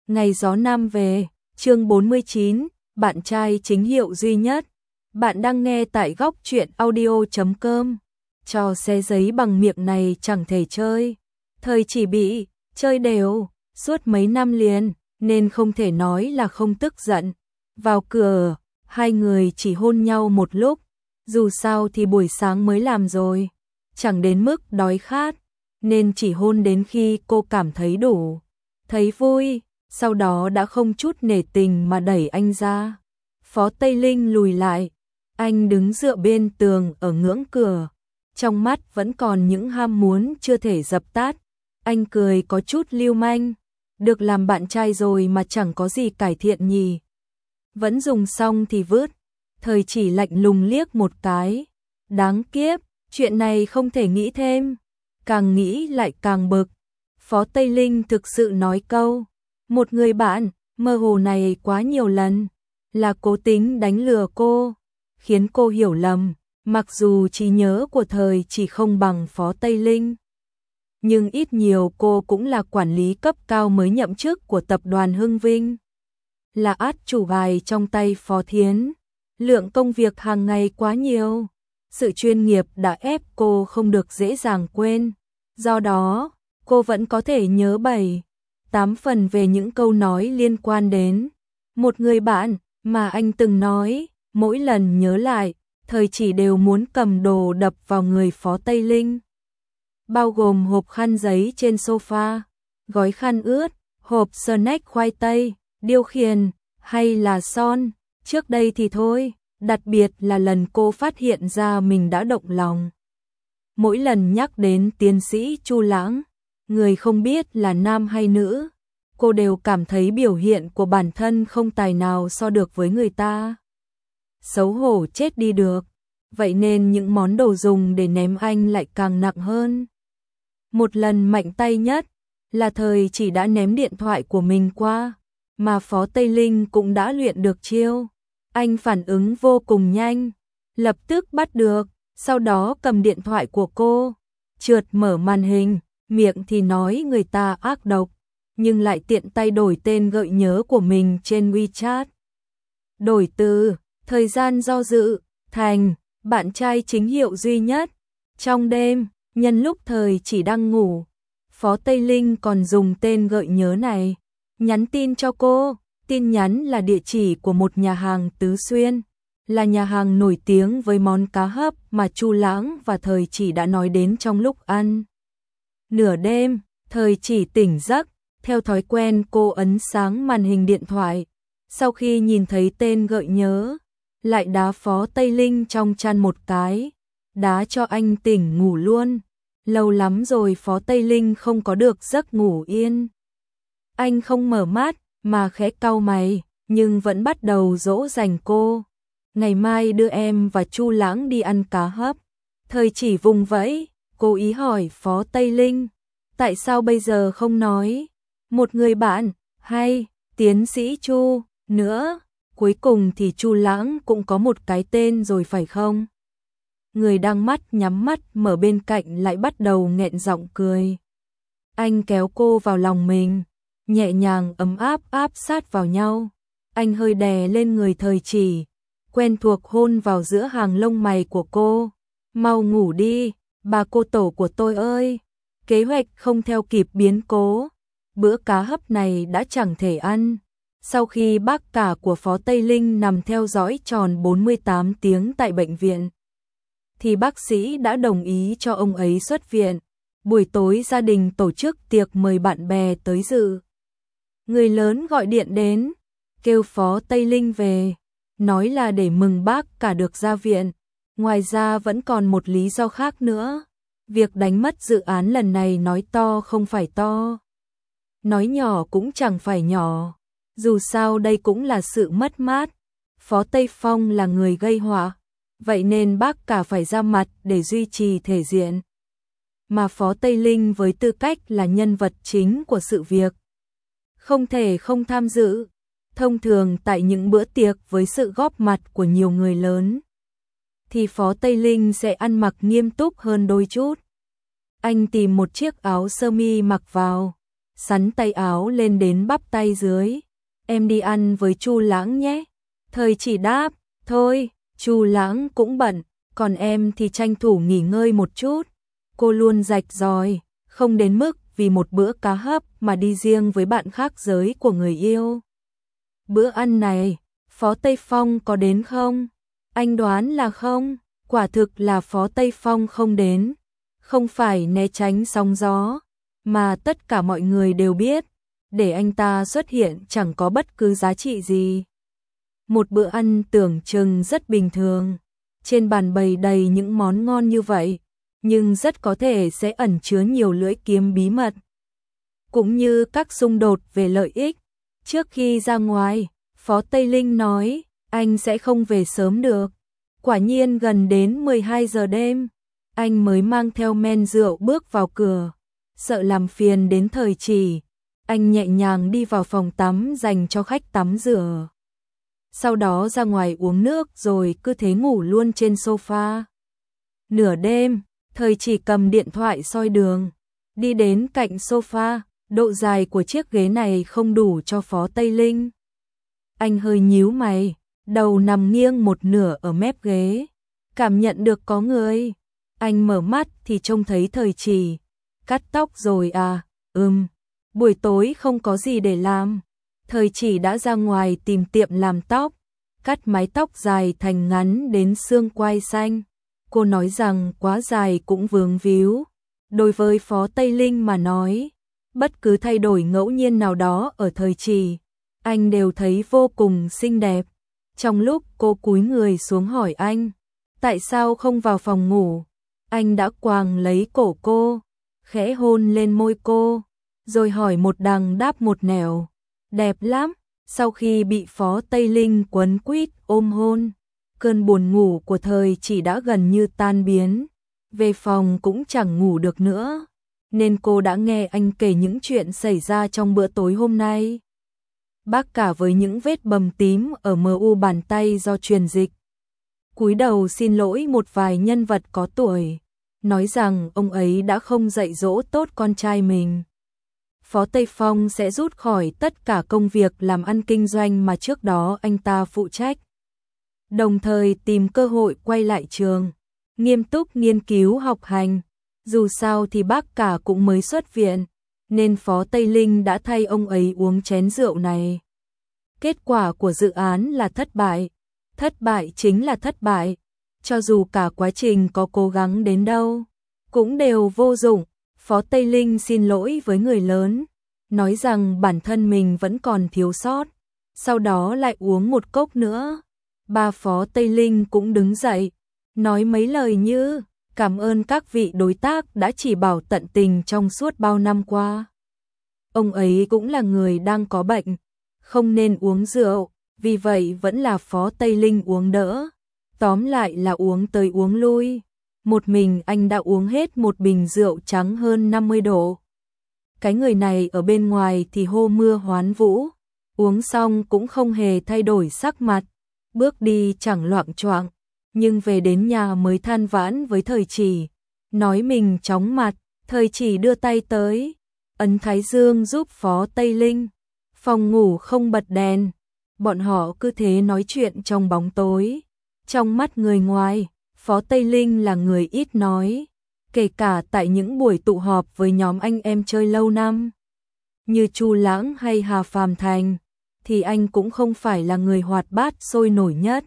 Ngày gió nam về, chương 49, bạn trai chính hiệu duy nhất. Bạn đang nghe tại góc truyện audio.com. Trò xé giấy bằng miệng này chẳng thể chơi. Thời chỉ bị chơi đều, suốt mấy năm liền, nên không thể nói là không tức giận. Vào cửa, hai người chỉ hôn nhau một lúc. Dù sao thì buổi sáng mới làm rồi, chẳng đến mức đói khát, nên chỉ hôn đến khi cô cảm thấy đủ. Thấy vui, sau đó đã không chút nể tình mà đẩy anh ra. Phó Tây Linh lùi lại, anh đứng dựa bên tường ở ngưỡng cửa, trong mắt vẫn còn những ham muốn chưa thể dập tắt. Anh cười có chút lưu manh, được làm bạn trai rồi mà chẳng có gì cải thiện nhỉ. Vẫn dùng xong thì vứt. Thời chỉ lạnh lùng liếc một cái. Đáng kiếp, chuyện này không thể nghĩ thêm. Càng nghĩ lại càng bực. Phó Tây Linh thực sự nói câu, một người bạn, mơ hồ này quá nhiều lần, là cố tính đánh lừa cô, khiến cô hiểu lầm, mặc dù trí nhớ của thời chỉ không bằng Phó Tây Linh. Nhưng ít nhiều cô cũng là quản lý cấp cao mới nhậm chức của tập đoàn Hưng Vinh. Là át chủ bài trong tay Phó Thiến. Lượng công việc hàng ngày quá nhiều, sự chuyên nghiệp đã ép cô không được dễ dàng quên. Do đó, cô vẫn có thể nhớ 7-8 phần về những câu nói liên quan đến một người bạn mà anh từng nói. Mỗi lần nhớ lại, thời chỉ đều muốn cầm đồ đập vào người Phó Tây Linh. Bao gồm hộp khăn giấy trên sofa, gói khăn ướt, hộp snack khoai tây, điêu khiển, hay là son. Trước đây thì thôi, đặc biệt là lần cô phát hiện ra mình đã động lòng. Mỗi lần nhắc đến tiến sĩ Chu Lãng, người không biết là nam hay nữ, cô đều cảm thấy biểu hiện của bản thân không tài nào so được với người ta. Xấu hổ chết đi được, vậy nên những món đồ dùng để ném anh lại càng nặng hơn. Một lần mạnh tay nhất là thời chỉ đã ném điện thoại của mình qua, mà Phó Tây Linh cũng đã luyện được chiêu. Anh phản ứng vô cùng nhanh, lập tức bắt được, sau đó cầm điện thoại của cô, trượt mở màn hình, miệng thì nói người ta ác độc, nhưng lại tiện tay đổi tên gợi nhớ của mình trên WeChat. Đổi từ thời gian do dự thành bạn trai chính hiệu duy nhất. Trong đêm, nhân lúc thời chỉ đang ngủ, Phó Tây Linh còn dùng tên gợi nhớ này nhắn tin cho cô. Tin nhắn là địa chỉ của một nhà hàng Tứ Xuyên, là nhà hàng nổi tiếng với món cá hấp mà Chu Lãng và thời chỉ đã nói đến trong lúc ăn. Nửa đêm, thời chỉ tỉnh giấc, theo thói quen cô ấn sáng màn hình điện thoại. Sau khi nhìn thấy tên gợi nhớ, lại đá Phó Tây Linh trong chăn một cái, đá cho anh tỉnh ngủ luôn. Lâu lắm rồi Phó Tây Linh không có được giấc ngủ yên. Anh không mở mắt, mà khẽ cau mày, nhưng vẫn bắt đầu dỗ dành cô. Ngày mai đưa em và Chu Lãng đi ăn cá hấp. Thời chỉ vùng vẫy, cố ý hỏi Phó Tây Linh, tại sao bây giờ không nói một người bạn, hay tiến sĩ Chu nữa, cuối cùng thì Chu Lãng cũng có một cái tên rồi phải không? Người đang mắt nhắm mắt mở bên cạnh lại bắt đầu nghẹn giọng cười. Anh kéo cô vào lòng mình, nhẹ nhàng ấm áp áp sát vào nhau. Anh hơi đè lên người thời chỉ, quen thuộc hôn vào giữa hàng lông mày của cô. Mau ngủ đi, bà cô tổ của tôi ơi. Kế hoạch không theo kịp biến cố. Bữa cá hấp này đã chẳng thể ăn. Sau khi bác cả của Phó Tây Linh nằm theo dõi tròn 48 tiếng tại bệnh viện, thì bác sĩ đã đồng ý cho ông ấy xuất viện. Buổi tối gia đình tổ chức tiệc mời bạn bè tới dự. Người lớn gọi điện đến, kêu Phó Tây Linh về, nói là để mừng bác cả được ra viện. Ngoài ra vẫn còn một lý do khác nữa. Việc đánh mất dự án lần này nói to không phải to, nói nhỏ cũng chẳng phải nhỏ. Dù sao đây cũng là sự mất mát. Phó Tây Phong là người gây họa, vậy nên bác cả phải ra mặt để duy trì thể diện. Mà Phó Tây Linh với tư cách là nhân vật chính của sự việc, không thể không tham dự. Thông thường tại những bữa tiệc với sự góp mặt của nhiều người lớn, thì Phó Tây Linh sẽ ăn mặc nghiêm túc hơn đôi chút. Anh tìm một chiếc áo sơ mi mặc vào, sắn tay áo lên đến bắp tay dưới. Em đi ăn với Chu Lãng nhé. Thời Chỉ đáp, thôi, Chu Lãng cũng bận, còn em thì tranh thủ nghỉ ngơi một chút. Cô luôn rạch ròi, không đến mức vì một bữa cá hấp mà đi riêng với bạn khác giới của người yêu. Bữa ăn này, Phó Tây Phong có đến không? Anh đoán là không, quả thực là Phó Tây Phong không đến. Không phải né tránh sóng gió, mà tất cả mọi người đều biết, để anh ta xuất hiện chẳng có bất cứ giá trị gì. Một bữa ăn tưởng chừng rất bình thường, trên bàn bày đầy những món ngon như vậy, nhưng rất có thể sẽ ẩn chứa nhiều lưỡi kiếm bí mật, cũng như các xung đột về lợi ích. Trước khi ra ngoài, Phó Tây Linh nói, anh sẽ không về sớm được. Quả nhiên gần đến 12 giờ đêm, anh mới mang theo men rượu bước vào cửa. Sợ làm phiền đến Thời Chỉ, anh nhẹ nhàng đi vào phòng tắm dành cho khách tắm rửa. Sau đó ra ngoài uống nước rồi cứ thế ngủ luôn trên sofa. Nửa đêm, Thời Chỉ cầm điện thoại soi đường, đi đến cạnh sofa, độ dài của chiếc ghế này không đủ cho Phó Tây Linh. Anh hơi nhíu mày, đầu nằm nghiêng một nửa ở mép ghế, cảm nhận được có người. Anh mở mắt thì trông thấy Thời Chỉ. Cắt tóc rồi à? Buổi tối không có gì để làm. Thời Chỉ đã ra ngoài tìm tiệm làm tóc, cắt mái tóc dài thành ngắn đến xương quai xanh. Cô nói rằng quá dài cũng vướng víu. Đối với Phó Tây Linh mà nói, bất cứ thay đổi ngẫu nhiên nào đó ở Thời Chỉ, anh đều thấy vô cùng xinh đẹp. Trong lúc cô cúi người xuống hỏi anh, tại sao không vào phòng ngủ? Anh đã quàng lấy cổ cô, khẽ hôn lên môi cô, rồi hỏi một đằng đáp một nẻo. Đẹp lắm. Sau khi bị Phó Tây Linh quấn quýt ôm hôn, cơn buồn ngủ của Thời Chỉ đã gần như tan biến. Về phòng cũng chẳng ngủ được nữa, nên cô đã nghe anh kể những chuyện xảy ra trong bữa tối hôm nay. Bác cả với những vết bầm tím ở mu bàn tay do truyền dịch. Cúi đầu xin lỗi một vài nhân vật có tuổi, nói rằng ông ấy đã không dạy dỗ tốt con trai mình. Phó Tây Phong sẽ rút khỏi tất cả công việc làm ăn kinh doanh mà trước đó anh ta phụ trách, đồng thời tìm cơ hội quay lại trường, nghiêm túc nghiên cứu học hành. Dù sao thì bác cả cũng mới xuất viện, nên Phó Tây Linh đã thay ông ấy uống chén rượu này. Kết quả của dự án là thất bại. Thất bại chính là thất bại. Cho dù cả quá trình có cố gắng đến đâu, cũng đều vô dụng. Phó Tây Linh xin lỗi với người lớn, nói rằng bản thân mình vẫn còn thiếu sót. Sau đó lại uống một cốc nữa. Ba Phó Tây Linh cũng đứng dậy, nói mấy lời như cảm ơn các vị đối tác đã chỉ bảo tận tình trong suốt bao năm qua. Ông ấy cũng là người đang có bệnh, không nên uống rượu, vì vậy vẫn là Phó Tây Linh uống đỡ. Tóm lại là uống tới uống lui. Một mình anh đã uống hết một bình rượu trắng hơn 50 độ. Cái người này ở bên ngoài thì hô mưa hoán vũ, uống xong cũng không hề thay đổi sắc mặt, bước đi chẳng loạng choạng, nhưng về đến nhà mới than vãn với Thời Chỉ, nói mình chóng mặt. Thời Chỉ đưa tay tới, ấn thái dương giúp Phó Tây Linh. Phòng ngủ không bật đèn, bọn họ cứ thế nói chuyện trong bóng tối. Trong mắt người ngoài, Phó Tây Linh là người ít nói, kể cả tại những buổi tụ họp với nhóm anh em chơi lâu năm, như Chu Lãng hay Hà Phàm Thành, thì anh cũng không phải là người hoạt bát sôi nổi nhất.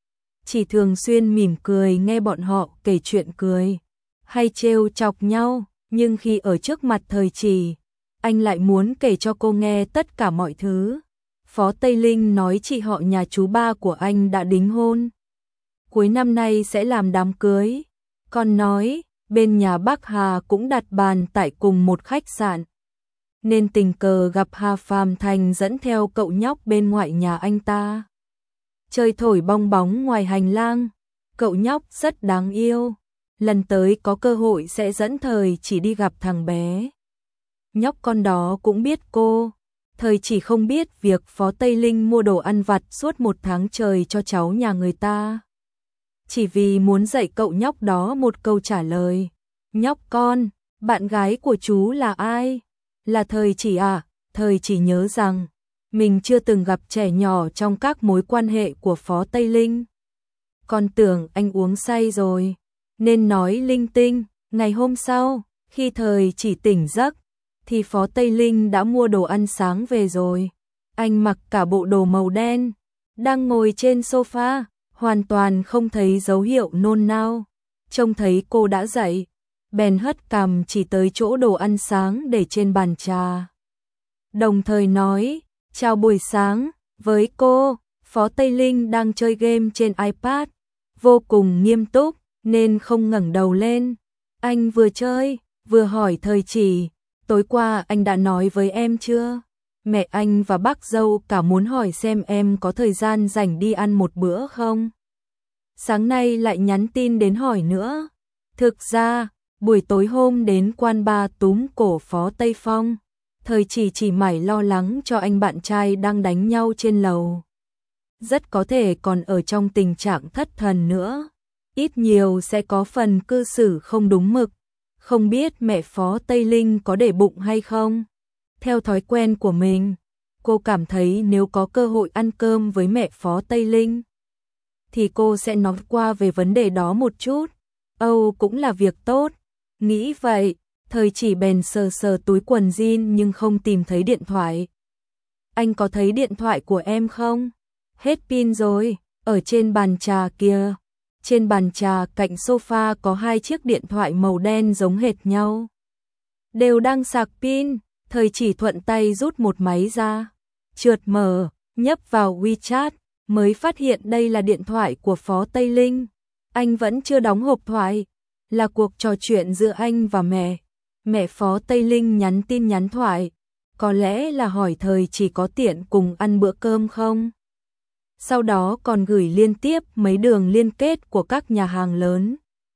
Chỉ thường xuyên mỉm cười nghe bọn họ kể chuyện cười, hay trêu chọc nhau, nhưng khi ở trước mặt Thời Chỉ, anh lại muốn kể cho cô nghe tất cả mọi thứ. Phó Tây Linh nói chị họ nhà chú ba của anh đã đính hôn, cuối năm nay sẽ làm đám cưới. Còn nói, bên nhà bác Hà cũng đặt bàn tại cùng một khách sạn, nên tình cờ gặp Hà Phàm Thành dẫn theo cậu nhóc bên ngoại nhà anh ta. Chơi thổi bong bóng ngoài hành lang, cậu nhóc rất đáng yêu. Lần tới có cơ hội sẽ dẫn Thời Chỉ đi gặp thằng bé. Nhóc con đó cũng biết cô. Thời Chỉ không biết việc Phó Tây Linh mua đồ ăn vặt suốt một tháng trời cho cháu nhà người ta, chỉ vì muốn dạy cậu nhóc đó một câu trả lời. Nhóc con, bạn gái của chú là ai? là Thời Chỉ à? Thời Chỉ nhớ rằng mình chưa từng gặp trẻ nhỏ trong các mối quan hệ của Phó Tây Linh. Con tưởng anh uống say rồi, nên nói linh tinh. Ngày hôm sau, khi Thời Chỉ tỉnh giấc, thì Phó Tây Linh đã mua đồ ăn sáng về rồi. Anh mặc cả bộ đồ màu đen, đang ngồi trên sofa, hoàn toàn không thấy dấu hiệu nôn nao. Trông thấy cô đã dậy, bèn hất cằm chỉ tới chỗ đồ ăn sáng để trên bàn trà. Đồng thời nói, chào buổi sáng, với cô. Phó Tây Linh đang chơi game trên iPad, vô cùng nghiêm túc, nên không ngẩng đầu lên. Anh vừa chơi, vừa hỏi Thời Chỉ, tối qua anh đã nói với em chưa? Mẹ anh và bác dâu cả muốn hỏi xem em có thời gian rảnh đi ăn một bữa không? Sáng nay lại nhắn tin đến hỏi nữa. Thực ra, buổi tối hôm đến quán bar túm cổ Phó Tây Phong, Thời chỉ mải lo lắng cho anh bạn trai đang đánh nhau trên lầu. Rất có thể còn ở trong tình trạng thất thần nữa, ít nhiều sẽ có phần cư xử không đúng mực. Không biết mẹ Phó Tây Linh có để bụng hay không? Theo thói quen của mình, cô cảm thấy nếu có cơ hội ăn cơm với mẹ Phó Tây Linh, thì cô sẽ nói qua về vấn đề đó một chút. Âu cũng là việc tốt. Nghĩ vậy, Thời Chỉ bèn sờ sờ túi quần jean nhưng không tìm thấy điện thoại. Anh có thấy điện thoại của em không? Hết pin rồi, ở trên bàn trà kia. Trên bàn trà cạnh sofa có 2 chiếc điện thoại màu đen giống hệt nhau, đều đang sạc pin. Thời Chỉ thuận tay rút một máy ra, trượt mở, nhấp vào WeChat, mới phát hiện đây là điện thoại của Phó Tây Linh. Anh vẫn chưa đóng hộp thoại, là cuộc trò chuyện giữa anh và mẹ. Mẹ Phó Tây Linh nhắn tin nhắn thoại, có lẽ là hỏi Thời Chỉ có tiện cùng ăn bữa cơm không. Sau đó còn gửi liên tiếp mấy đường liên kết của các nhà hàng lớn,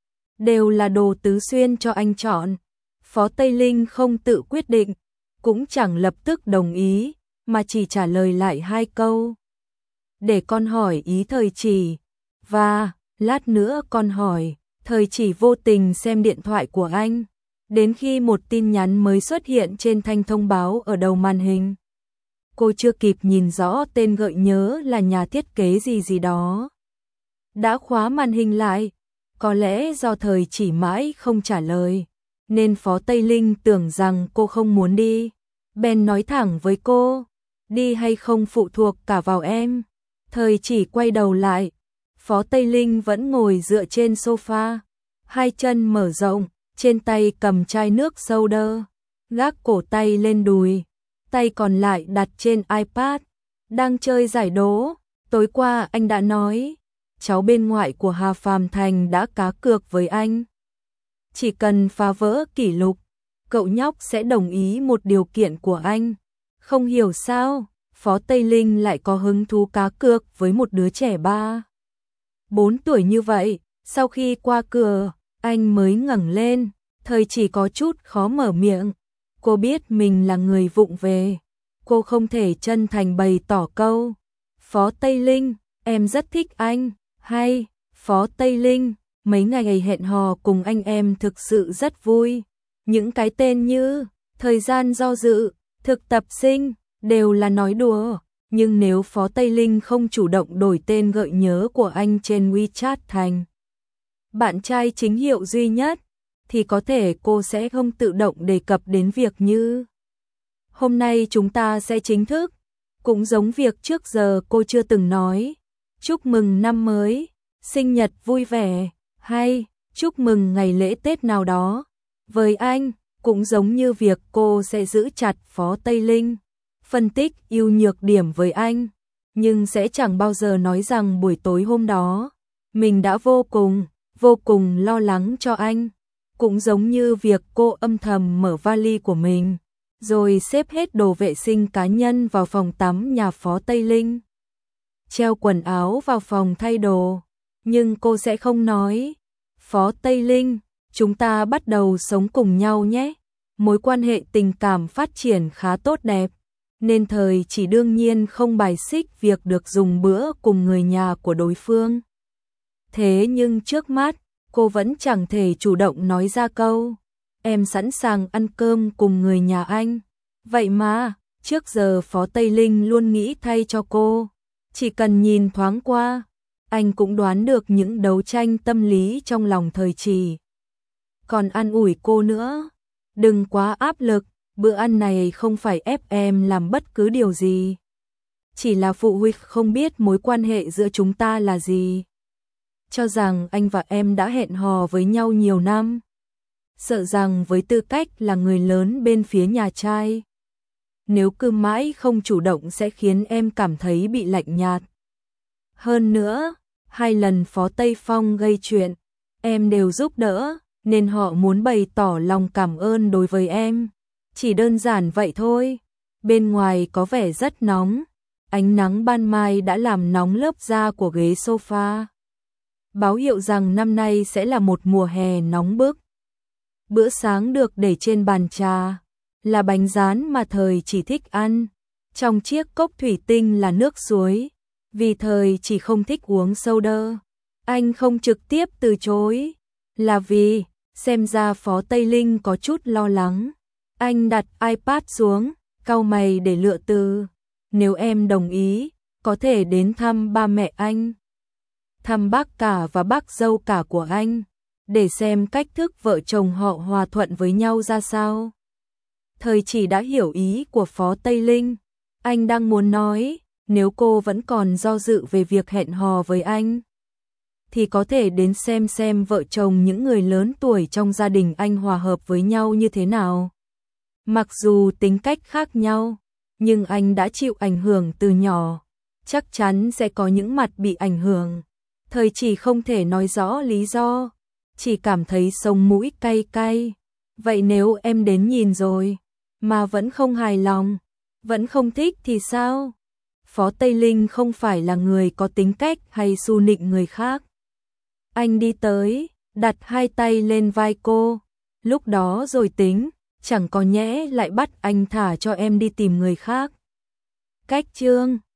đều là đồ tứ xuyên cho anh chọn. Phó Tây Linh không tự quyết định, cũng chẳng lập tức đồng ý, mà chỉ trả lời lại 2 câu. Để con hỏi ý Thời Chỉ, và lát nữa con hỏi. Thời Chỉ vô tình xem điện thoại của anh, đến khi một tin nhắn mới xuất hiện trên thanh thông báo ở đầu màn hình. Cô chưa kịp nhìn rõ tên gợi nhớ là nhà thiết kế gì đó, đã khóa màn hình lại. Có lẽ do Thời Chỉ mãi không trả lời, nên Phó Tây Linh tưởng rằng cô không muốn đi, bèn nói thẳng với cô, đi hay không phụ thuộc cả vào em. Thời Chỉ quay đầu lại, Phó Tây Linh vẫn ngồi dựa trên sofa, 2 chân mở rộng, trên tay cầm chai nước soda, gác cổ tay lên đùi, tay còn lại đặt trên iPad, đang chơi giải đố. Tối qua anh đã nói, cháu bên ngoại của Hà Phàm Thành đã cá cược với anh. Chỉ cần phá vỡ kỷ lục, cậu nhóc sẽ đồng ý một điều kiện của anh. Không hiểu sao, Phó Tây Linh lại có hứng thú cá cược với một đứa trẻ 3-4 tuổi như vậy. Sau khi qua cửa, anh mới ngẩng lên. Thời Chỉ có chút khó mở miệng. Cô biết mình là người vụng về, cô không thể chân thành bày tỏ câu, Phó Tây Linh, em rất thích anh. Hay, Phó Tây Linh, mấy ngày hẹn hò cùng anh em thực sự rất vui. Những cái tên như thời gian do dự, thực tập sinh đều là nói đùa, nhưng nếu Phó Tây Linh không chủ động đổi tên gợi nhớ của anh trên WeChat thành bạn trai chính hiệu duy nhất, thì có thể cô sẽ không tự động đề cập đến việc như hôm nay chúng ta sẽ chính thức. Cũng giống việc trước giờ cô chưa từng nói chúc mừng năm mới, sinh nhật vui vẻ, hay chúc mừng ngày lễ Tết nào đó. Với anh, cũng giống như việc cô sẽ giữ chặt Phó Tây Linh, phân tích ưu nhược điểm với anh, nhưng sẽ chẳng bao giờ nói rằng buổi tối hôm đó mình đã vô cùng lo lắng cho anh. Cũng giống như việc cô âm thầm mở vali của mình, rồi xếp hết đồ vệ sinh cá nhân vào phòng tắm nhà Phó Tây Linh, treo quần áo vào phòng thay đồ, nhưng cô sẽ không nói, Phó Tây Linh, chúng ta bắt đầu sống cùng nhau nhé. Mối quan hệ tình cảm phát triển khá tốt đẹp, nên Thời Chỉ đương nhiên không bài xích việc được dùng bữa cùng người nhà của đối phương. Thế nhưng trước mắt, cô vẫn chẳng thể chủ động nói ra câu, em sẵn sàng ăn cơm cùng người nhà anh. Vậy mà, trước giờ Phó Tây Linh luôn nghĩ thay cho cô. Chỉ cần nhìn thoáng qua, anh cũng đoán được những đấu tranh tâm lý trong lòng Thời Trì. Còn an ủi cô nữa, đừng quá áp lực, bữa ăn này không phải ép em làm bất cứ điều gì. Chỉ là phụ huynh không biết mối quan hệ giữa chúng ta là gì. Cho rằng anh và em đã hẹn hò với nhau nhiều năm. Sợ rằng với tư cách là người lớn bên phía nhà trai, nếu cứ mãi không chủ động sẽ khiến em cảm thấy bị lạnh nhạt. Hơn nữa, 2 lần Phó Tây Phong gây chuyện, em đều giúp đỡ, nên họ muốn bày tỏ lòng cảm ơn đối với em. Chỉ đơn giản vậy thôi. Bên ngoài có vẻ rất nóng, ánh nắng ban mai đã làm nóng lớp da của ghế sofa, báo hiệu rằng năm nay sẽ là một mùa hè nóng bức. Bữa sáng được để trên bàn trà, là bánh rán mà Thời chỉ thích ăn. Trong chiếc cốc thủy tinh là nước suối, vì Thời chỉ không thích uống soda. Anh không trực tiếp từ chối, là vì xem ra Phó Tây Linh có chút lo lắng. Anh đặt iPad xuống, cau mày để lựa từ. Nếu em đồng ý, có thể đến thăm ba mẹ anh, thăm bác cả và bác dâu cả của anh, để xem cách thức vợ chồng họ hòa thuận với nhau ra sao. Thời chỉ đã hiểu ý của Phó Tây Linh. Anh đang muốn nói, nếu cô vẫn còn do dự về việc hẹn hò với anh, thì có thể đến xem vợ chồng những người lớn tuổi trong gia đình anh hòa hợp với nhau như thế nào. Mặc dù tính cách khác nhau, nhưng anh đã chịu ảnh hưởng từ nhỏ, chắc chắn sẽ có những mặt bị ảnh hưởng. Thời chỉ không thể nói rõ lý do, chỉ cảm thấy sống mũi cay cay. Vậy nếu em đến nhìn rồi, mà vẫn không hài lòng, vẫn không thích thì sao? Phó Tây Linh không phải là người có tính cách hay xu nịnh người khác. Anh đi tới, đặt 2 tay lên vai cô, lúc đó rồi tính, chẳng có nhẽ lại bắt anh thả cho em đi tìm người khác. Cách chương